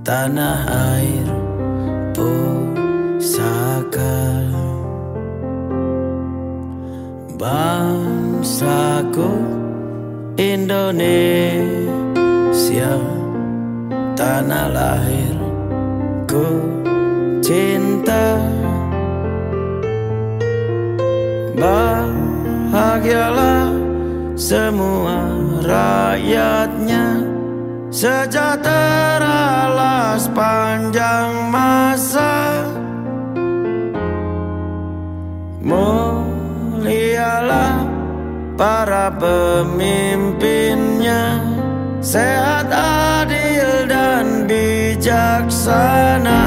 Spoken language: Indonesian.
tanah air pusaka. Bangsaku Indonesia, tanah lahirku cinta. Bahagialah semua rakyatnya, sejahteralah sepanjang masa. Mulialah para pemimpinnya, sehat, adil, dan bijaksana.